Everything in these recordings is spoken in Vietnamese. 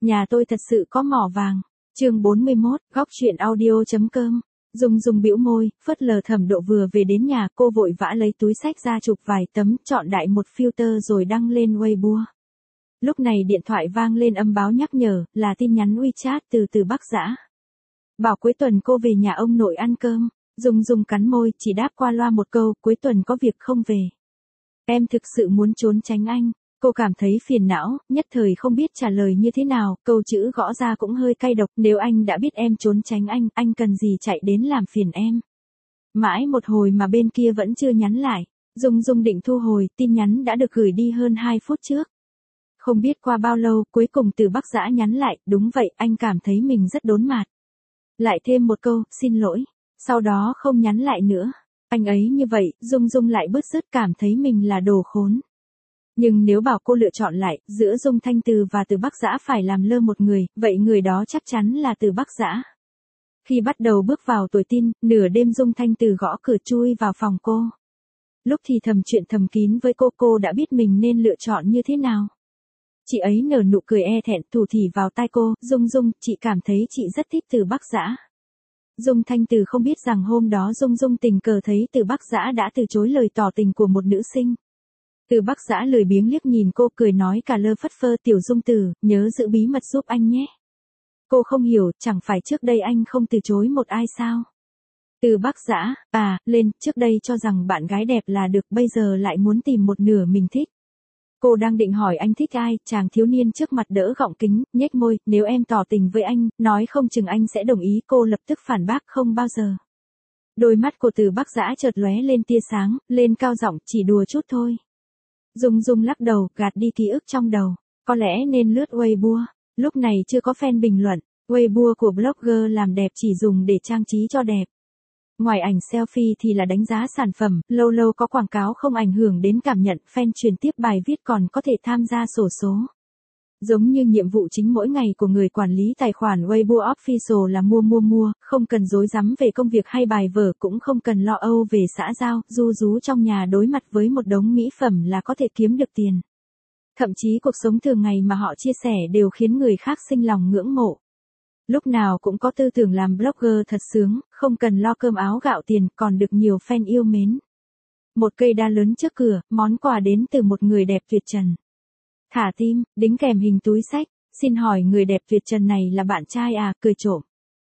nhà tôi thật sự có mỏ vàng. Chương 41, góc truyện audio.com. Dung Dung bĩu môi, phớt lờ Thẩm Độ vừa về đến nhà, cô vội vã lấy túi xách ra chụp vài tấm, chọn đại một filter rồi đăng lên Weibo. Lúc này điện thoại vang lên âm báo nhắc nhở, là tin nhắn WeChat từ Bắc Dã. Bảo cuối tuần cô về nhà ông nội ăn cơm. Dung Dung cắn môi, chỉ đáp qua loa một câu, cuối tuần có việc không về. Em thực sự muốn trốn tránh anh. Cô cảm thấy phiền não, nhất thời không biết trả lời như thế nào, câu chữ gõ ra cũng hơi cay độc, nếu anh đã biết em trốn tránh anh cần gì chạy đến làm phiền em. Mãi một hồi mà bên kia vẫn chưa nhắn lại. Dung Dung định thu hồi, tin nhắn đã được gửi đi hơn 2 phút trước. Không biết qua bao lâu, cuối cùng từ Bắc Dã nhắn lại, đúng vậy, anh cảm thấy mình rất đốn mạt. Lại thêm một câu, xin lỗi. Sau đó không nhắn lại nữa. Anh ấy như vậy, Dung Dung lại bứt rứt cảm thấy mình là đồ khốn. Nhưng nếu bảo cô lựa chọn lại, giữa Dung Thanh Từ và Từ Bắc Dã phải làm lơ một người, vậy người đó chắc chắn là Từ Bắc Dã. Khi bắt đầu bước vào tuổi teen, nửa đêm Dung Thanh Từ gõ cửa chui vào phòng cô. Lúc thì thầm chuyện thầm kín với cô đã biết mình nên lựa chọn như thế nào. Chị ấy nở nụ cười e thẹn thủ thỉ vào tai cô, Dung Dung, chị cảm thấy chị rất thích Từ Bắc Dã. Dung Thanh Từ không biết rằng hôm đó Dung Dung tình cờ thấy Từ Bắc Dã đã từ chối lời tỏ tình của một nữ sinh. Từ Bắc Dã lười biếng liếc nhìn cô cười nói cả lơ phất phơ, Tiểu Dung Từ, nhớ giữ bí mật giúp anh nhé. Cô không hiểu, chẳng phải trước đây anh không từ chối một ai sao? Từ Bắc Dã, lên, trước đây cho rằng bạn gái đẹp là được, bây giờ lại muốn tìm một nửa mình thích. Cô đang định hỏi anh thích ai, chàng thiếu niên trước mặt đỡ gọng kính, nhếch môi, nếu em tỏ tình với anh, nói không chừng anh sẽ đồng ý, cô lập tức phản bác không bao giờ. Đôi mắt của Từ Bắc Dã chợt lóe lên tia sáng, lên cao giọng, chỉ đùa chút thôi. Dung Dung lắc đầu, gạt đi ký ức trong đầu, có lẽ nên lướt Weibo, lúc này chưa có fan bình luận, Weibo của blogger làm đẹp chỉ dùng để trang trí cho đẹp. Ngoài ảnh selfie thì là đánh giá sản phẩm, lâu lâu có quảng cáo không ảnh hưởng đến cảm nhận, fan truyền tiếp bài viết còn có thể tham gia xổ số. Giống như nhiệm vụ chính mỗi ngày của người quản lý tài khoản Weibo Official là mua, không cần rối rắm về công việc hay bài vở, cũng không cần lo âu về xã giao, ru rú trong nhà đối mặt với một đống mỹ phẩm là có thể kiếm được tiền. Thậm chí cuộc sống thường ngày mà họ chia sẻ đều khiến người khác sinh lòng ngưỡng mộ. Lúc nào cũng có tư tưởng làm blogger thật sướng, không cần lo cơm áo gạo tiền, còn được nhiều fan yêu mến. Một cây đa lớn trước cửa, món quà đến từ một người đẹp tuyệt trần. Thả tim, đính kèm hình túi xách, xin hỏi người đẹp tuyệt trần này là bạn trai à, cười trộm.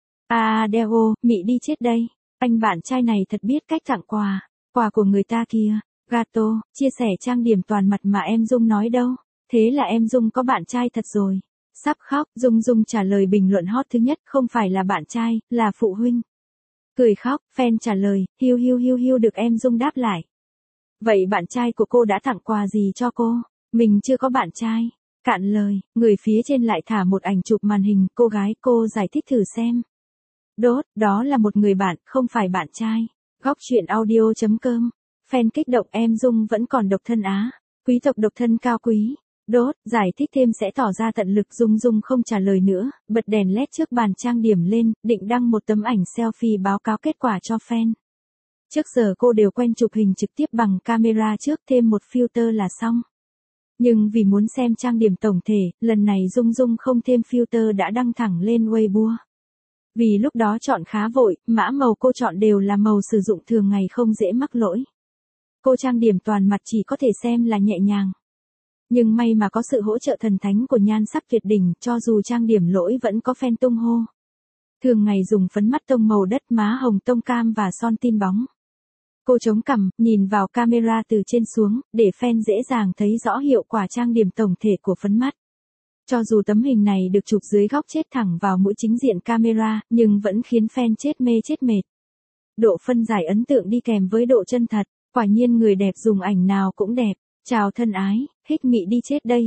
Đeo, mị đi chết đây, anh bạn trai này thật biết cách tặng quà của người ta kìa, gato, chia sẻ trang điểm toàn mặt mà em Dung nói đâu, thế là em Dung có bạn trai thật rồi. Sắp khóc, Dung Dung trả lời bình luận hot thứ nhất, không phải là bạn trai, là phụ huynh. Cười khóc, fan trả lời, hiu được em Dung đáp lại. Vậy bạn trai của cô đã tặng quà gì cho cô? Mình chưa có bạn trai. Cạn lời, người phía trên lại thả một ảnh chụp màn hình, cô gái, cô giải thích thử xem. Đốt, đó là một người bạn, không phải bạn trai. Góc truyện audio.com. Fan kích động, em Dung vẫn còn độc thân á. Quý tộc độc thân cao quý. Đốt, giải thích thêm sẽ tỏ ra tận lực. Dung Dung không trả lời nữa, bật đèn led trước bàn trang điểm lên, định đăng một tấm ảnh selfie báo cáo kết quả cho fan. Trước giờ cô đều quen chụp hình trực tiếp bằng camera trước, thêm một filter là xong. Nhưng vì muốn xem trang điểm tổng thể, lần này Dung Dung không thêm filter đã đăng thẳng lên Weibo. Vì lúc đó chọn khá vội, mã màu cô chọn đều là màu sử dụng thường ngày không dễ mắc lỗi. Cô trang điểm toàn mặt chỉ có thể xem là nhẹ nhàng. Nhưng may mà có sự hỗ trợ thần thánh của nhan sắc tuyệt đỉnh, cho dù trang điểm lỗi vẫn có fan tung hô. Thường ngày dùng phấn mắt tông màu đất, má hồng tông cam và son tin bóng. Cô chống cằm, nhìn vào camera từ trên xuống, để fan dễ dàng thấy rõ hiệu quả trang điểm tổng thể của phấn mắt. Cho dù tấm hình này được chụp dưới góc chết thẳng vào mũi chính diện camera, nhưng vẫn khiến fan chết mê chết mệt. Độ phân giải ấn tượng đi kèm với độ chân thật, quả nhiên người đẹp dùng ảnh nào cũng đẹp. Chào thân ái, hích mị đi chết đây.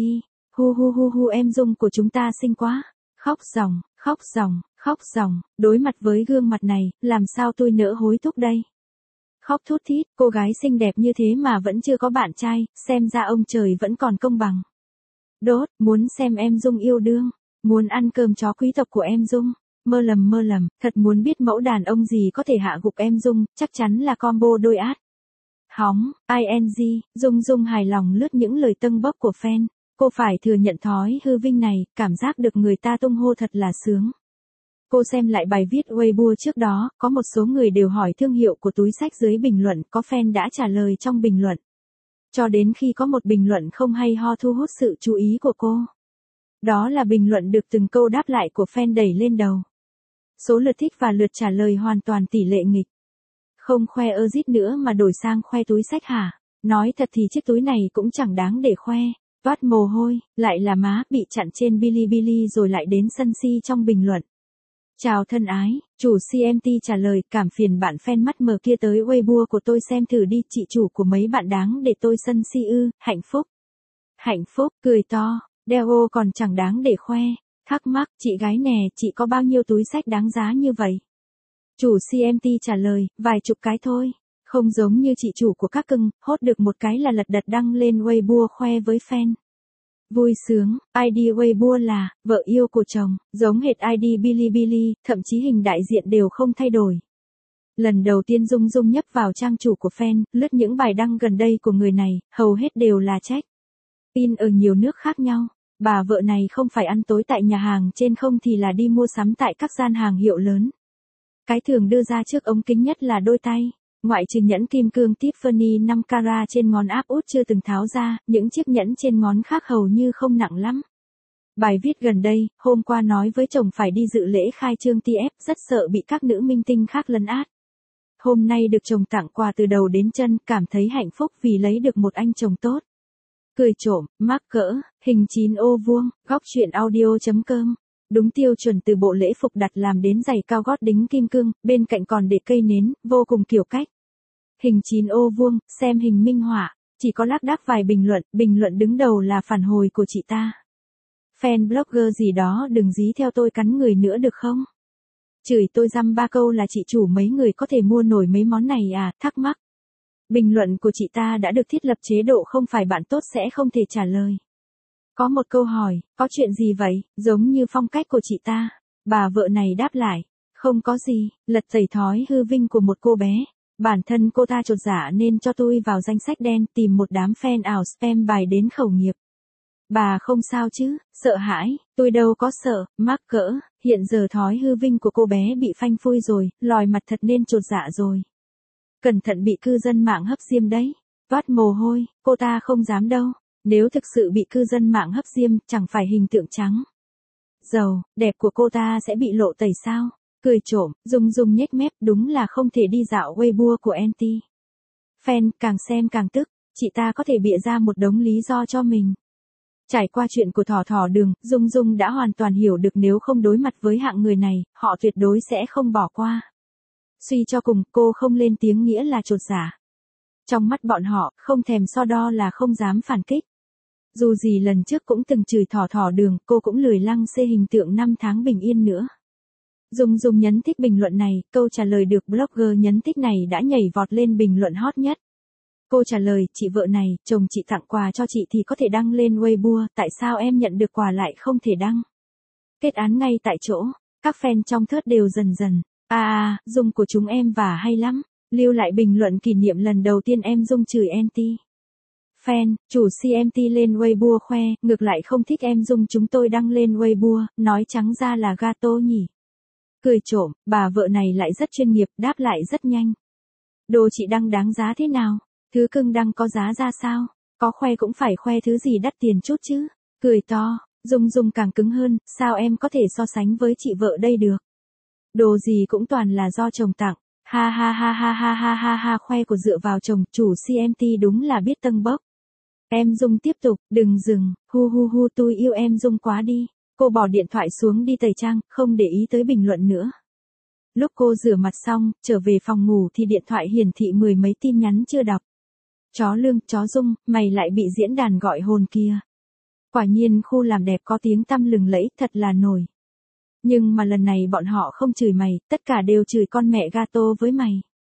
Hu em Dung của chúng ta xinh quá. Khóc ròng, đối mặt với gương mặt này, làm sao tôi nỡ hối thúc đây. Khóc thút thít, cô gái xinh đẹp như thế mà vẫn chưa có bạn trai, xem ra ông trời vẫn còn công bằng. Đốt, muốn xem em Dung yêu đương, muốn ăn cơm chó quý tộc của em Dung. Mơ lầm, thật muốn biết mẫu đàn ông gì có thể hạ gục em Dung, chắc chắn là combo đôi át. Hóng, ing, Dung hài lòng lướt những lời tâng bốc của fan. Cô phải thừa nhận thói hư vinh này, cảm giác được người ta tung hô thật là sướng. Cô xem lại bài viết Weibo trước đó, có một số người đều hỏi thương hiệu của túi xách dưới bình luận, có fan đã trả lời trong bình luận. Cho đến khi có một bình luận không hay ho thu hút sự chú ý của cô. Đó là bình luận được từng câu đáp lại của fan đẩy lên đầu. Số lượt thích và lượt trả lời hoàn toàn tỷ lệ nghịch. Không khoe Ozit nữa mà đổi sang khoe túi xách hả? Nói thật thì chiếc túi này cũng chẳng đáng để khoe. Toát mồ hôi, lại là má bị chặn trên Bilibili rồi lại đến sân si trong bình luận. Chào thân ái, chủ CMT trả lời, cảm phiền bạn fan mắt mờ kia tới Weibo của tôi xem thử đi, chị chủ của mấy bạn đáng để tôi sân si ư, hạnh phúc. Hạnh phúc, cười to, đeo còn chẳng đáng để khoe. Thắc mắc, chị gái nè, chị có bao nhiêu túi xách đáng giá như vậy? Chủ CMT trả lời, vài chục cái thôi. Không giống như chị chủ của các cưng, hốt được một cái là lật đật đăng lên Weibo khoe với fan. Vui sướng, ID Weibo là, vợ yêu của chồng, giống hệt ID Bilibili, thậm chí hình đại diện đều không thay đổi. Lần đầu tiên Dung Dung nhấp vào trang chủ của fan, lướt những bài đăng gần đây của người này, hầu hết đều là check in ở nhiều nước khác nhau. Bà vợ này không phải ăn tối tại nhà hàng trên không thì là đi mua sắm tại các gian hàng hiệu lớn. Cái thường đưa ra trước ống kính nhất là đôi tay. Ngoại trừ nhẫn kim cương Tiffany 5 carat trên ngón áp út chưa từng tháo ra, những chiếc nhẫn trên ngón khác hầu như không nặng lắm. Bài viết gần đây, hôm qua nói với chồng phải đi dự lễ khai trương TF, rất sợ bị các nữ minh tinh khác lấn át. Hôm nay được chồng tặng quà từ đầu đến chân, cảm thấy hạnh phúc vì lấy được một anh chồng tốt. Cười trộm, mắc cỡ, hình 9 ô vuông, góc truyện audio.com. Đúng tiêu chuẩn từ bộ lễ phục đặt làm đến giày cao gót đính kim cương, bên cạnh còn để cây nến, vô cùng kiểu cách. Hình 9 ô vuông, xem hình minh họa, chỉ có lác đác vài bình luận đứng đầu là phản hồi của chị ta. Fan blogger gì đó đừng dí theo tôi cắn người nữa được không? Chửi tôi dăm ba câu là chị chủ mấy người có thể mua nổi mấy món này à, thắc mắc. Bình luận của chị ta đã được thiết lập chế độ không phải bạn tốt sẽ không thể trả lời. Có một câu hỏi, có chuyện gì vậy, giống như phong cách của chị ta. Bà vợ này đáp lại, không có gì, lật tẩy thói hư vinh của một cô bé. Bản thân cô ta chột dạ nên cho tôi vào danh sách đen tìm một đám fan ảo spam bài đến khẩu nghiệp. Bà không sao chứ, sợ hãi, tôi đâu có sợ, mắc cỡ, hiện giờ thói hư vinh của cô bé bị phanh phui rồi, lòi mặt thật nên chột dạ rồi. Cẩn thận bị cư dân mạng hấp diêm đấy. Toát mồ hôi, cô ta không dám đâu. Nếu thực sự bị cư dân mạng hấp diêm, chẳng phải hình tượng trắng dầu, đẹp của cô ta sẽ bị lộ tẩy sao? Cười trộm, Dung Dung nhếch mép, đúng là không thể đi dạo Weibo của anti. Fan càng xem càng tức, chị ta có thể bịa ra một đống lý do cho mình. Trải qua chuyện của Thỏ Thỏ Đường, Dung Dung đã hoàn toàn hiểu được nếu không đối mặt với hạng người này, họ tuyệt đối sẽ không bỏ qua. Suy cho cùng, cô không lên tiếng nghĩa là chột dạ. Trong mắt bọn họ, không thèm so đo là không dám phản kích. Dù gì lần trước cũng từng chửi Thỏ Thỏ Đường, cô cũng lười lăng xê hình tượng 5 tháng bình yên nữa. Dung Dung nhấn thích bình luận này, câu trả lời được blogger nhấn thích này đã nhảy vọt lên bình luận hot nhất. Cô trả lời, chị vợ này, chồng chị tặng quà cho chị thì có thể đăng lên Weibo, tại sao em nhận được quà lại không thể đăng? Kết án ngay tại chỗ, các fan trong thớt đều dần dần. Dung của chúng em vả hay lắm. Lưu lại bình luận kỷ niệm lần đầu tiên em Dung chửi anti. Fan, chủ CMT lên Weibo khoe, ngược lại không thích em Dung chúng tôi đăng lên Weibo, nói trắng ra là gato nhỉ. Cười trộm, bà vợ này lại rất chuyên nghiệp, đáp lại rất nhanh. Đồ chị đăng đáng giá thế nào? Thứ cưng đăng có giá ra sao? Có khoe cũng phải khoe thứ gì đắt tiền chút chứ. Cười to, Dung Dung càng cứng hơn, sao em có thể so sánh với chị vợ đây được? Đồ gì cũng toàn là do chồng tặng. Ha ha ha ha ha ha ha ha, khoe của dựa vào chồng, chủ CMT đúng là biết tâng bốc. Em Dung tiếp tục, đừng dừng, hu hu hu tôi yêu em Dung quá đi. Cô bỏ điện thoại xuống đi tẩy trang, không để ý tới bình luận nữa. Lúc cô rửa mặt xong, trở về phòng ngủ thì điện thoại hiển thị 10 mấy tin nhắn chưa đọc. Chó Lương, chó Dung, mày lại bị diễn đàn gọi hồn kia. Quả nhiên khu làm đẹp có tiếng tăm lừng lẫy, thật là nổi. Nhưng mà lần này bọn họ không chửi mày, tất cả đều chửi con mẹ gato với mày.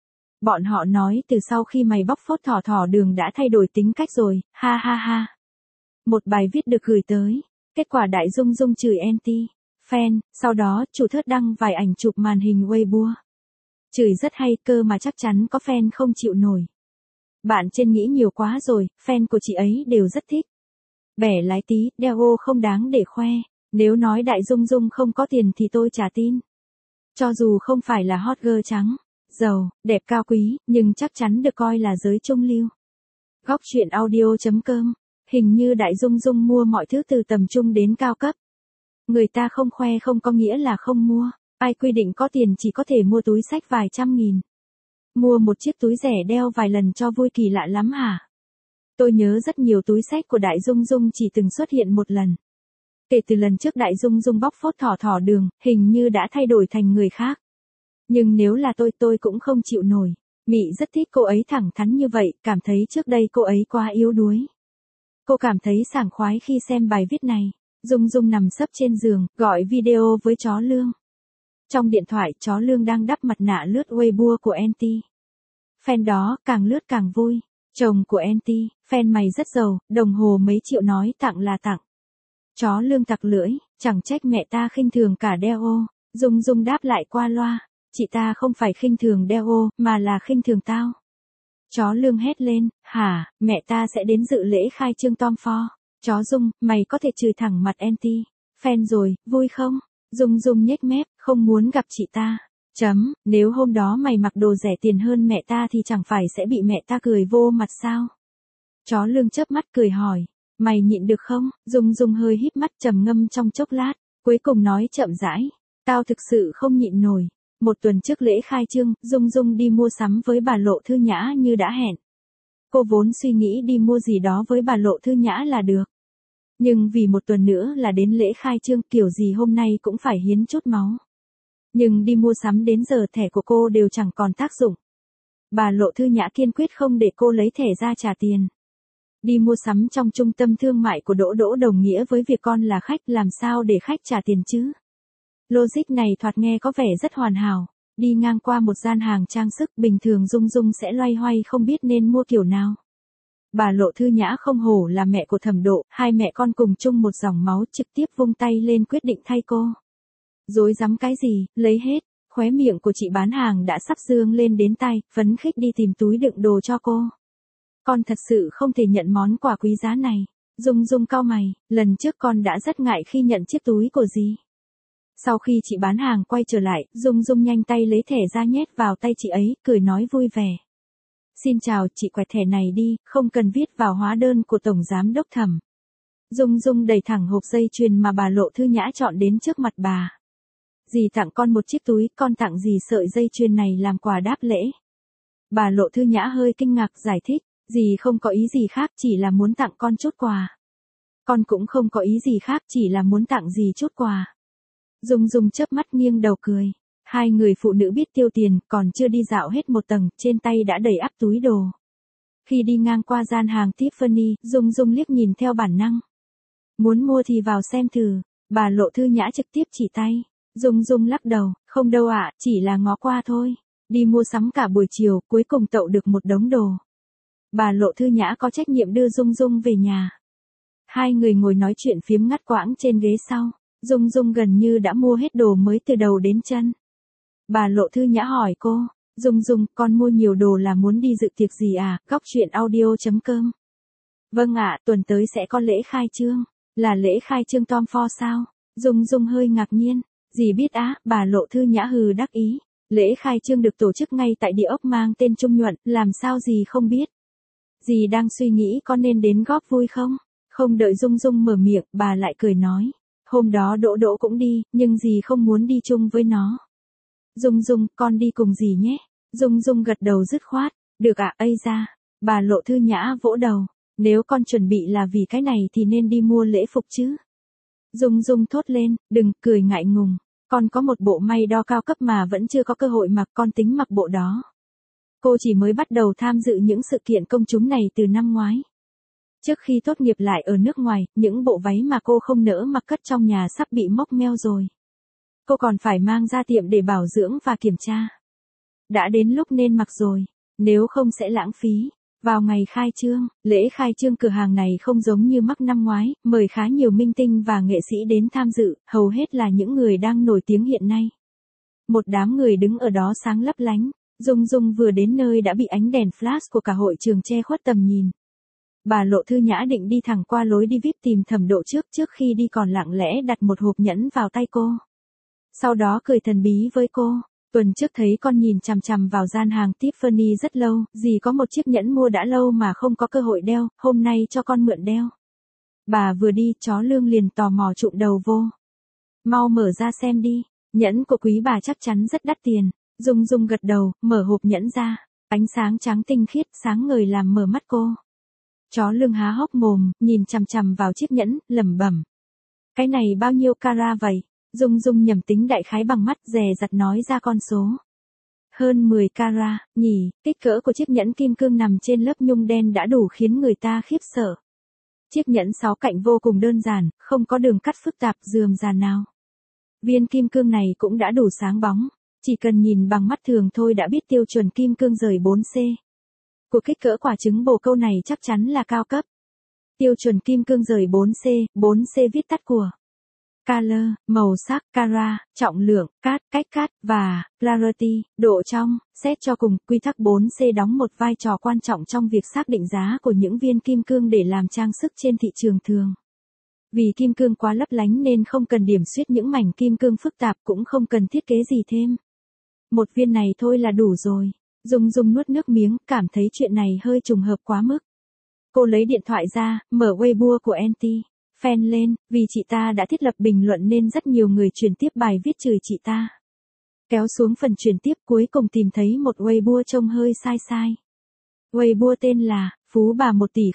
Bọn họ nói từ sau khi mày bóc phốt Thỏ Thỏ Đường đã thay đổi tính cách rồi, ha ha ha. Một bài viết được gửi tới. Kết quả đại Dung Dung chửi anti. Fan, sau đó chủ thớt đăng vài ảnh chụp màn hình Weibo. Chửi rất hay cơ mà chắc chắn có fan không chịu nổi. Bạn trên nghĩ nhiều quá rồi, fan của chị ấy đều rất thích. Bẻ lái tí, đeo ô không đáng để khoe. Nếu nói Đại Dung Dung không có tiền thì tôi chả tin. Cho dù không phải là hot girl trắng, giàu, đẹp cao quý, nhưng chắc chắn được coi là giới trung lưu. Góc truyện audio.com. Hình như Đại Dung Dung mua mọi thứ từ tầm trung đến cao cấp. Người ta không khoe không có nghĩa là không mua. Ai quy định có tiền chỉ có thể mua túi xách vài trăm nghìn. Mua một chiếc túi rẻ đeo vài lần cho vui kỳ lạ lắm hả? Tôi nhớ rất nhiều túi xách của Đại Dung Dung chỉ từng xuất hiện một lần. Kể từ lần trước Đại Dung Dung bóc phốt thỏ đường, hình như đã thay đổi thành người khác. Nhưng nếu là tôi cũng không chịu nổi. Mị rất thích cô ấy thẳng thắn như vậy, cảm thấy trước đây cô ấy quá yếu đuối. Cô cảm thấy sảng khoái khi xem bài viết này. Dung Dung nằm sấp trên giường, gọi video với chó Lương. Trong điện thoại, chó Lương đang đắp mặt nạ lướt Weibo của Anti. Fan đó, càng lướt càng vui. Chồng của Anti, fan mày rất giàu, đồng hồ mấy triệu nói tặng là tặng. Chó Lương tặc lưỡi, chẳng trách mẹ ta khinh thường cả đeo ô. Dung Dung đáp lại qua loa, chị ta không phải khinh thường đeo ô, mà là khinh thường tao. Chó Lương hét lên, hả, mẹ ta sẽ đến dự lễ khai trương Tom Ford. Chó Dung, mày có thể chửi thẳng mặt Anti. Fan rồi, vui không? Dung Dung nhếch mép, không muốn gặp chị ta. Nếu hôm đó mày mặc đồ rẻ tiền hơn mẹ ta thì chẳng phải sẽ bị mẹ ta cười vô mặt sao? Chó Lương chớp mắt cười hỏi, mày nhịn được không? Dung Dung hơi híp mắt trầm ngâm trong chốc lát, cuối cùng nói chậm rãi, tao thực sự không nhịn nổi. Một tuần trước lễ khai trương, Dung Dung đi mua sắm với bà Lộ Thư Nhã như đã hẹn. Cô vốn suy nghĩ đi mua gì đó với bà Lộ Thư Nhã là được. Nhưng vì một tuần nữa là đến lễ khai trương, kiểu gì hôm nay cũng phải hiến chút máu. Nhưng đi mua sắm đến giờ thẻ của cô đều chẳng còn tác dụng. Bà Lộ Thư Nhã kiên quyết không để cô lấy thẻ ra trả tiền. Đi mua sắm trong trung tâm thương mại của Đỗ Đỗ đồng nghĩa với việc con là khách, làm sao để khách trả tiền chứ? Logic này thoạt nghe có vẻ rất hoàn hảo. Đi ngang qua một gian hàng trang sức, bình thường Dung Dung sẽ loay hoay không biết nên mua kiểu nào. Bà Lộ Thư Nhã không hổ là mẹ của Thẩm Độ, hai mẹ con cùng chung một dòng máu, trực tiếp vung tay lên quyết định thay cô. Dối dám cái gì, lấy hết. Khóe miệng của chị bán hàng đã sắp dương lên đến tay, phấn khích đi tìm túi đựng đồ cho cô. Con thật sự không thể nhận món quà quý giá này. Dung Dung cau mày, lần trước con đã rất ngại khi nhận chiếc túi của dì. Sau khi chị bán hàng quay trở lại, Dung Dung nhanh tay lấy thẻ ra nhét vào tay chị ấy, cười nói vui vẻ. Xin chào, chị quẹt thẻ này đi, không cần viết vào hóa đơn của Tổng Giám Đốc Thẩm. Dung Dung đẩy thẳng hộp dây chuyền mà bà Lộ Thư Nhã chọn đến trước mặt bà. Dì tặng con một chiếc túi, con tặng dì sợi dây chuyền này làm quà đáp lễ. Bà Lộ Thư Nhã hơi kinh ngạc giải thích, dì không có ý gì khác, chỉ là muốn tặng con chút quà. Con cũng không có ý gì khác, chỉ là muốn tặng dì chút quà. Dung Dung chớp mắt nghiêng đầu cười. Hai người phụ nữ biết tiêu tiền, còn chưa đi dạo hết một tầng, trên tay đã đầy ắp túi đồ. Khi đi ngang qua gian hàng Tiffany, Dung Dung liếc nhìn theo bản năng. Muốn mua thì vào xem thử. Bà Lộ Thư Nhã trực tiếp chỉ tay. Dung Dung lắc đầu, không đâu ạ, chỉ là ngó qua thôi. Đi mua sắm cả buổi chiều, cuối cùng tậu được một đống đồ. Bà Lộ Thư Nhã có trách nhiệm đưa Dung Dung về nhà. Hai người ngồi nói chuyện phiếm ngắt quãng trên ghế sau. Dung Dung gần như đã mua hết đồ mới từ đầu đến chân. Bà Lộ Thư Nhã hỏi cô, Dung Dung, con mua nhiều đồ là muốn đi dự tiệc gì à? Góc truyện audio.com. Vâng ạ, tuần tới sẽ có lễ khai trương. Là lễ khai trương Tom Ford sao? Dung Dung hơi ngạc nhiên. Dì biết á, bà Lộ Thư Nhã hừ đắc ý. Lễ khai trương được tổ chức ngay tại địa ốc mang tên Trung Nhuận, làm sao dì không biết? Dì đang suy nghĩ có nên đến góp vui không? Không đợi Dung Dung mở miệng, bà lại cười nói. Hôm đó Đỗ Đỗ cũng đi, nhưng dì không muốn đi chung với nó. Dung Dung, con đi cùng dì nhé. Dung Dung gật đầu dứt khoát. Được ạ, ây ra. Bà Lộ Thư Nhã vỗ đầu. Nếu con chuẩn bị là vì cái này thì nên đi mua lễ phục chứ. Dung Dung thốt lên, đừng cười ngại ngùng. Con có một bộ may đo cao cấp mà vẫn chưa có cơ hội mặc, con tính mặc bộ đó. Cô chỉ mới bắt đầu tham dự những sự kiện công chúng này từ năm ngoái. Trước khi tốt nghiệp lại ở nước ngoài, những bộ váy mà cô không nỡ mặc cất trong nhà sắp bị mốc meo rồi. Cô còn phải mang ra tiệm để bảo dưỡng và kiểm tra. Đã đến lúc nên mặc rồi, nếu không sẽ lãng phí. Vào ngày khai trương, lễ khai trương cửa hàng này không giống như mắc năm ngoái, mời khá nhiều minh tinh và nghệ sĩ đến tham dự, hầu hết là những người đang nổi tiếng hiện nay. Một đám người đứng ở đó sáng lấp lánh, Dung Dung vừa đến nơi đã bị ánh đèn flash của cả hội trường che khuất tầm nhìn. Bà Lộ Thư Nhã định đi thẳng qua lối đi VIP tìm Thẩm Độ trước khi đi còn lặng lẽ đặt một hộp nhẫn vào tay cô. Sau đó cười thần bí với cô. Tuần trước thấy con nhìn chằm chằm vào gian hàng Tiffany rất lâu, dì có một chiếc nhẫn mua đã lâu mà không có cơ hội đeo, hôm nay cho con mượn đeo. Bà vừa đi, chó Lương liền tò mò trụm đầu vô. Mau mở ra xem đi, nhẫn của quý bà chắc chắn rất đắt tiền. Dung Dung gật đầu, mở hộp nhẫn ra, ánh sáng trắng tinh khiết, sáng ngời làm mở mắt cô. Chó Lương há hốc mồm, nhìn chằm chằm vào chiếc nhẫn, lẩm bẩm. Cái này bao nhiêu carat vậy? Dung Dung nhẩm tính đại khái bằng mắt, dè dặt nói ra con số. Hơn 10 carat, nhỉ, kích cỡ của chiếc nhẫn kim cương nằm trên lớp nhung đen đã đủ khiến người ta khiếp sợ. Chiếc nhẫn 6 cạnh vô cùng đơn giản, không có đường cắt phức tạp rườm rà nào. Viên kim cương này cũng đã đủ sáng bóng, chỉ cần nhìn bằng mắt thường thôi đã biết tiêu chuẩn kim cương rời 4C. Của kích cỡ quả trứng bồ câu này chắc chắn là cao cấp. Tiêu chuẩn kim cương rời 4C, 4C viết tắt của color, màu sắc, carat, trọng lượng, cát, cách cát, và clarity, độ trong. Xét cho cùng, quy tắc 4C đóng một vai trò quan trọng trong việc xác định giá của những viên kim cương để làm trang sức trên thị trường thường. Vì kim cương quá lấp lánh nên không cần điểm xuyết những mảnh kim cương phức tạp, cũng không cần thiết kế gì thêm. Một viên này thôi là đủ rồi. Dung Dung nuốt nước miếng, cảm thấy chuyện này hơi trùng hợp quá mức. Cô lấy điện thoại ra, mở Weibo của Anti Fan lên, vì chị ta đã thiết lập bình luận nên rất nhiều người chuyển tiếp bài viết chửi chị ta. Kéo xuống phần chuyển tiếp cuối cùng tìm thấy một Weibo trông hơi sai sai. Weibo tên là Phú bà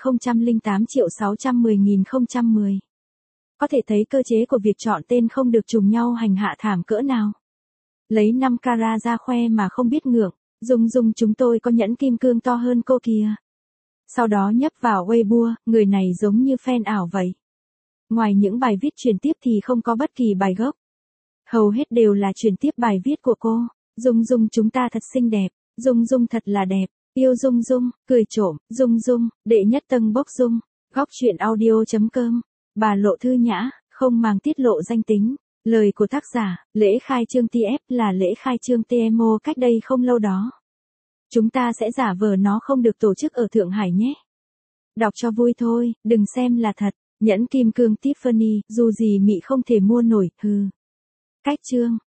1.008.610.010. Có thể thấy cơ chế của việc chọn tên không được trùng nhau hành hạ thảm cỡ nào. Lấy 5 carat ra khoe mà không biết ngượng. Dung Dung chúng tôi có nhẫn kim cương to hơn cô kìa. Sau đó nhấp vào Weibo, người này giống như fan ảo vậy. Ngoài những bài viết truyền tiếp thì không có bất kỳ bài gốc. Hầu hết đều là truyền tiếp bài viết của cô. Dung Dung chúng ta thật xinh đẹp. Dung Dung thật là đẹp. Yêu Dung Dung, cười trộm. Dung Dung, đệ nhất tầng bốc Dung. Góc truyện audio.com. Bà Lộ Thư Nhã, không màng tiết lộ danh tính. Lời của tác giả, lễ khai trương TF là lễ khai trương TMO cách đây không lâu đó. Chúng ta sẽ giả vờ nó không được tổ chức ở Thượng Hải nhé. Đọc cho vui thôi, đừng xem là thật. Nhẫn kim cương Tiffany, dù gì mị không thể mua nổi, hừ. Cách chương.